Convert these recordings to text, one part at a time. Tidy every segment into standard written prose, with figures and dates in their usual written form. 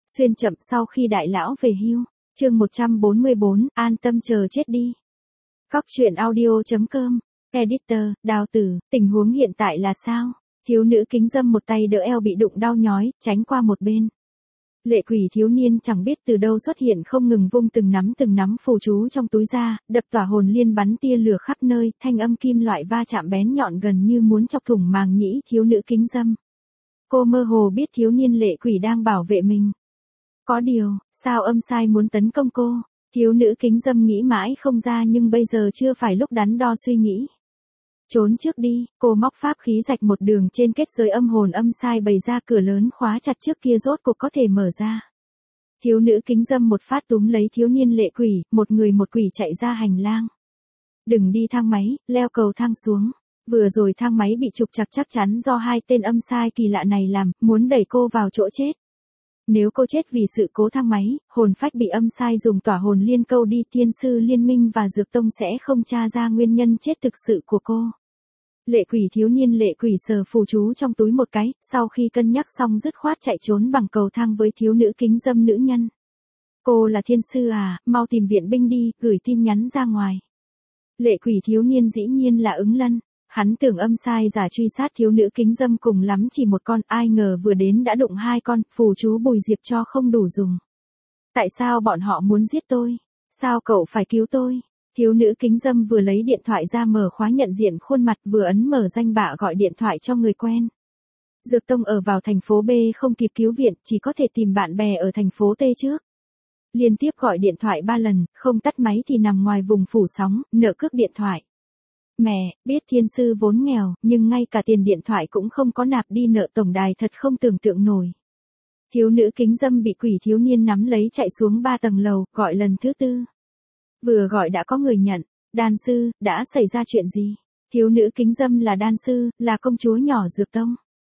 Xuyên chậm sau khi đại lão về hưu. Chương 144, an tâm chờ chết đi. Cóc truyện audio.com. Editor, Đào Tử, tình huống hiện tại là sao? Thiếu nữ kính dâm một tay đỡ eo bị đụng đau nhói, tránh qua một bên. Lệ quỷ thiếu niên chẳng biết từ đâu xuất hiện không ngừng vung từng nắm phù chú trong túi ra, đập tỏa hồn liên bắn tia lửa khắp nơi, thanh âm kim loại va chạm bén nhọn gần như muốn chọc thủng màng nhĩ thiếu nữ kính dâm. Cô mơ hồ biết thiếu niên lệ quỷ đang bảo vệ mình. Có điều, sao âm sai muốn tấn công cô? Thiếu nữ kính dâm nghĩ mãi không ra nhưng bây giờ chưa phải lúc đắn đo suy nghĩ. Trốn trước đi, cô móc pháp khí rạch một đường trên kết giới âm hồn âm sai bày ra cửa lớn khóa chặt trước kia rốt cuộc có thể mở ra. Thiếu nữ kính dâm một phát túm lấy thiếu niên lệ quỷ, một người một quỷ chạy ra hành lang. Đừng đi thang máy, leo cầu thang xuống. Vừa rồi thang máy bị trục trặc chắc chắn do hai tên âm sai kỳ lạ này làm, muốn đẩy cô vào chỗ chết. Nếu cô chết vì sự cố thang máy, hồn phách bị âm sai dùng tỏa hồn liên câu đi, tiên sư liên minh và dược tông sẽ không tra ra nguyên nhân chết thực sự của cô. Lệ quỷ thiếu niên lệ quỷ sờ phù chú trong túi một cái, sau khi cân nhắc xong dứt khoát chạy trốn bằng cầu thang với thiếu nữ kính dâm nữ nhân. Cô là thiên sư à, mau tìm viện binh đi, gửi tin nhắn ra ngoài. Lệ quỷ thiếu niên dĩ nhiên là Ứng Lân. Hắn tưởng âm sai giả truy sát thiếu nữ kính dâm cùng lắm chỉ một con, ai ngờ vừa đến đã đụng hai con, phù chú Bùi Diệp cho không đủ dùng. Tại sao bọn họ muốn giết tôi? Sao cậu phải cứu tôi? Thiếu nữ kính dâm vừa lấy điện thoại ra mở khóa nhận diện khuôn mặt vừa ấn mở danh bạ gọi điện thoại cho người quen. Dược tông ở vào thành phố B không kịp cứu viện, chỉ có thể tìm bạn bè ở thành phố T trước. Liên tiếp gọi điện thoại 3 lần, không tắt máy thì nằm ngoài vùng phủ sóng, nợ cước điện thoại. Mẹ, biết thiên sư vốn nghèo, nhưng ngay cả tiền điện thoại cũng không có nạp đi nợ tổng đài thật không tưởng tượng nổi. Thiếu nữ kính dâm bị quỷ thiếu niên nắm lấy chạy xuống 3 tầng lầu, gọi lần thứ 4. Vừa gọi đã có người nhận, đan sư, đã xảy ra chuyện gì? Thiếu nữ kính dâm là đan sư, là công chúa nhỏ dược tông.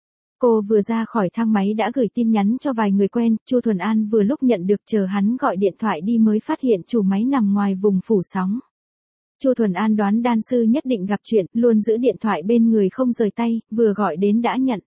Cô vừa ra khỏi thang máy đã gửi tin nhắn cho vài người quen, Chu Thuần An vừa lúc nhận được chờ hắn gọi điện thoại đi mới phát hiện chủ máy nằm ngoài vùng phủ sóng. Chu Thuần An đoán đan sư nhất định gặp chuyện, luôn giữ điện thoại bên người không rời tay, vừa gọi đến đã nhận.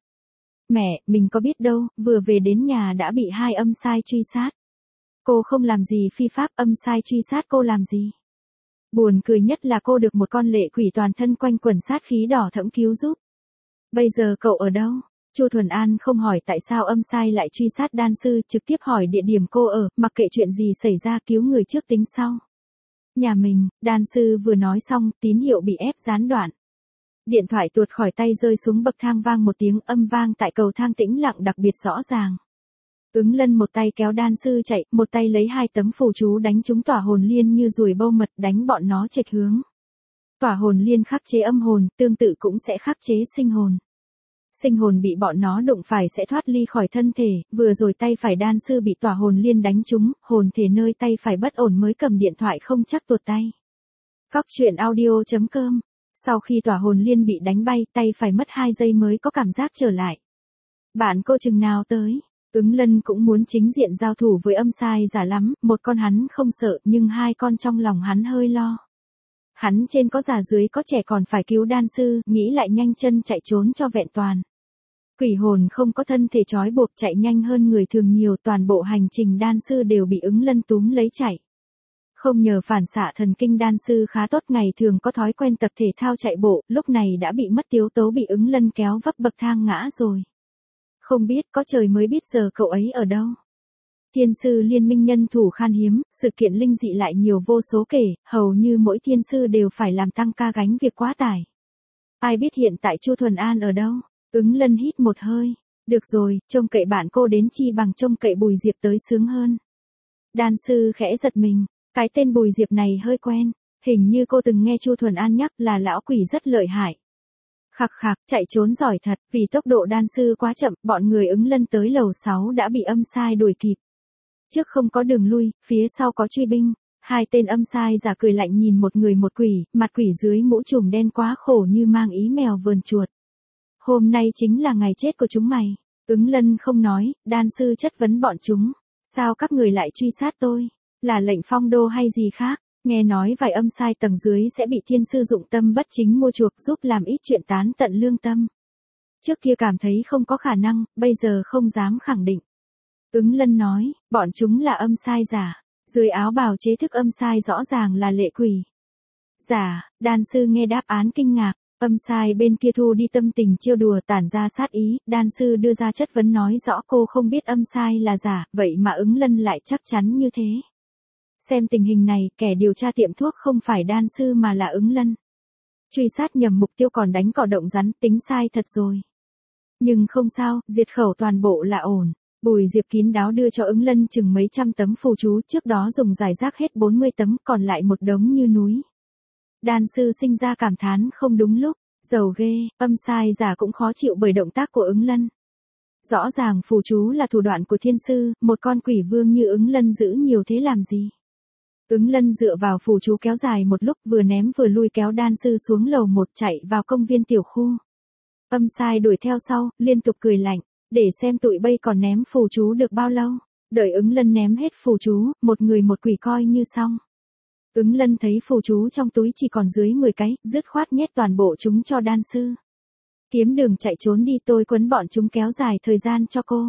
Mẹ, mình có biết đâu, vừa về đến nhà đã bị hai âm sai truy sát. Cô không làm gì phi pháp, âm sai truy sát cô làm gì? Buồn cười nhất là cô được một con lệ quỷ toàn thân quanh quẩn sát khí đỏ thẫm cứu giúp. Bây giờ cậu ở đâu? Chu Thuần An không hỏi tại sao âm sai lại truy sát đan sư, trực tiếp hỏi địa điểm cô ở, mặc kệ chuyện gì xảy ra cứu người trước tính sau. Nhà mình, đan sư vừa nói xong, tín hiệu bị ép gián đoạn. Điện thoại tuột khỏi tay rơi xuống bậc thang vang một tiếng âm vang tại cầu thang tĩnh lặng đặc biệt rõ ràng. Ứng Lân một tay kéo đan sư chạy, một tay lấy hai tấm phù chú đánh trúng tỏa hồn liên như ruồi bâu mật đánh bọn nó chệch hướng. Tỏa hồn liên khắc chế âm hồn, tương tự cũng sẽ khắc chế sinh hồn. Sinh hồn bị bọn nó đụng phải sẽ thoát ly khỏi thân thể, vừa rồi tay phải đan sư bị tỏa hồn liên đánh trúng, hồn thể nơi tay phải bất ổn mới cầm điện thoại không chắc tuột tay. Cóc truyện audio.com. Sau khi tỏa hồn liên bị đánh bay, tay phải mất 2 giây mới có cảm giác trở lại. Bạn cô chừng nào tới? Ứng Lân cũng muốn chính diện giao thủ với âm sai giả lắm, một con hắn không sợ nhưng hai con trong lòng hắn hơi lo. Hắn trên có già dưới có trẻ còn phải cứu đan sư, nghĩ lại nhanh chân chạy trốn cho vẹn toàn. Quỷ hồn không có thân thể trói buộc chạy nhanh hơn người thường nhiều, toàn bộ hành trình đan sư đều bị Ứng Lân túm lấy chạy. Không nhờ phản xạ thần kinh đan sư khá tốt, ngày thường có thói quen tập thể thao chạy bộ, lúc này đã bị mất tiếu tấu bị Ứng Lân kéo vấp bậc thang ngã rồi. Không biết, có trời mới biết giờ cậu ấy ở đâu. Thiên sư liên minh nhân thủ khan hiếm, sự kiện linh dị lại nhiều vô số kể, hầu như mỗi thiên sư đều phải làm tăng ca gánh việc quá tải. Ai biết hiện tại Chu Thuần An ở đâu? Ứng Lân hít một hơi. Được rồi, trông cậy bạn cô đến chi bằng trông cậy Bùi Diệp tới sướng hơn. Đan sư khẽ giật mình, cái tên Bùi Diệp này hơi quen, hình như cô từng nghe Chu Thuần An nhắc là lão quỷ rất lợi hại. Khạc khạc, chạy trốn giỏi thật, vì tốc độ đan sư quá chậm, bọn người Ứng Lân tới lầu 6 đã bị âm sai đuổi kịp. Trước không có đường lui, phía sau có truy binh, hai tên âm sai giả cười lạnh nhìn một người một quỷ, mặt quỷ dưới mũ trùm đen quá khổ như mang ý mèo vờn chuột. Hôm nay chính là ngày chết của chúng mày. Ứng Lân không nói, đan sư chất vấn bọn chúng. Sao các người lại truy sát tôi? Là lệnh phong đô hay gì khác? Nghe nói vài âm sai tầng dưới sẽ bị thiên sư dụng tâm bất chính mua chuộc giúp làm ít chuyện tán tận lương tâm. Trước kia cảm thấy không có khả năng, bây giờ không dám khẳng định. Ứng Lân nói, bọn chúng là âm sai giả. Dưới áo bào chế thức âm sai rõ ràng là lệ quỷ. Giả, đan sư nghe đáp án kinh ngạc. Âm sai bên kia thu đi tâm tình trêu đùa tản ra sát ý, đan sư đưa ra chất vấn nói rõ cô không biết âm sai là giả, vậy mà Ứng Lân lại chắc chắn như thế. Xem tình hình này, kẻ điều tra tiệm thuốc không phải đan sư mà là Ứng Lân. Truy sát nhầm mục tiêu còn đánh cỏ động rắn, tính sai thật rồi. Nhưng không sao, diệt khẩu toàn bộ là ổn. Bùi Diệp kín đáo đưa cho Ứng Lân chừng mấy trăm tấm phù chú, trước đó dùng giải rác hết 40 tấm, còn lại một đống như núi. Đan sư sinh ra cảm thán không đúng lúc, giàu ghê, âm sai giả cũng khó chịu bởi động tác của Ứng Lân. Rõ ràng phù chú là thủ đoạn của thiên sư, một con quỷ vương như Ứng Lân giữ nhiều thế làm gì. Ứng Lân dựa vào phù chú kéo dài một lúc vừa ném vừa lui kéo đan sư xuống lầu 1 chạy vào công viên tiểu khu. Âm sai đuổi theo sau, liên tục cười lạnh, để xem tụi bay còn ném phù chú được bao lâu. Đợi Ứng Lân ném hết phù chú, một người một quỷ coi như xong. Ứng Lân thấy phù chú trong túi chỉ còn dưới 10 cái, dứt khoát nhét toàn bộ chúng cho đan sư. Kiếm đường chạy trốn đi, tôi quấn bọn chúng kéo dài thời gian cho cô.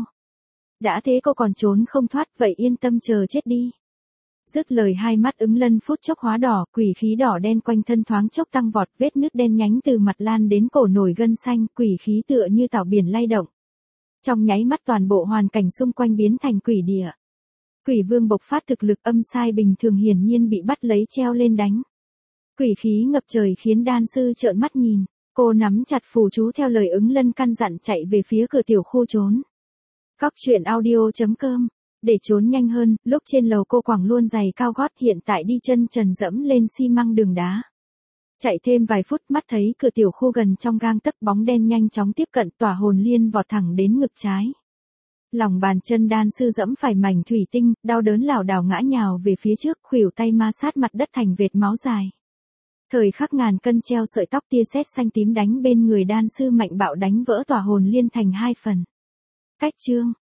Đã thế cô còn trốn không thoát, vậy yên tâm chờ chết đi. Dứt lời hai mắt Ứng Lân phút chốc hóa đỏ, quỷ khí đỏ đen quanh thân thoáng chốc tăng vọt, vết nứt đen nhánh từ mặt lan đến cổ nổi gân xanh, quỷ khí tựa như tảo biển lay động. Trong nháy mắt toàn bộ hoàn cảnh xung quanh biến thành quỷ địa. Quỷ vương bộc phát thực lực, âm sai bình thường hiển nhiên bị bắt lấy treo lên đánh. Quỷ khí ngập trời khiến đan sư trợn mắt nhìn, cô nắm chặt phù chú theo lời Ứng Lân căn dặn chạy về phía cửa tiểu khu trốn. Cóc truyện audio.com. Để trốn nhanh hơn, lúc trên lầu cô quẳng luôn giày cao gót, hiện tại đi chân trần dẫm lên xi măng đường đá. Chạy thêm vài phút mắt thấy cửa tiểu khu gần trong gang tấc, bóng đen nhanh chóng tiếp cận, tỏa hồn liên vọt thẳng đến ngực trái. Lòng bàn chân đan sư dẫm phải mảnh thủy tinh, đau đớn lảo đảo ngã nhào về phía trước, khuỷu tay ma sát mặt đất thành vệt máu dài. Thời khắc ngàn cân treo sợi tóc, tia sét xanh tím đánh bên người đan sư mạnh bạo đánh vỡ tỏa hồn liên thành hai phần. Cách chương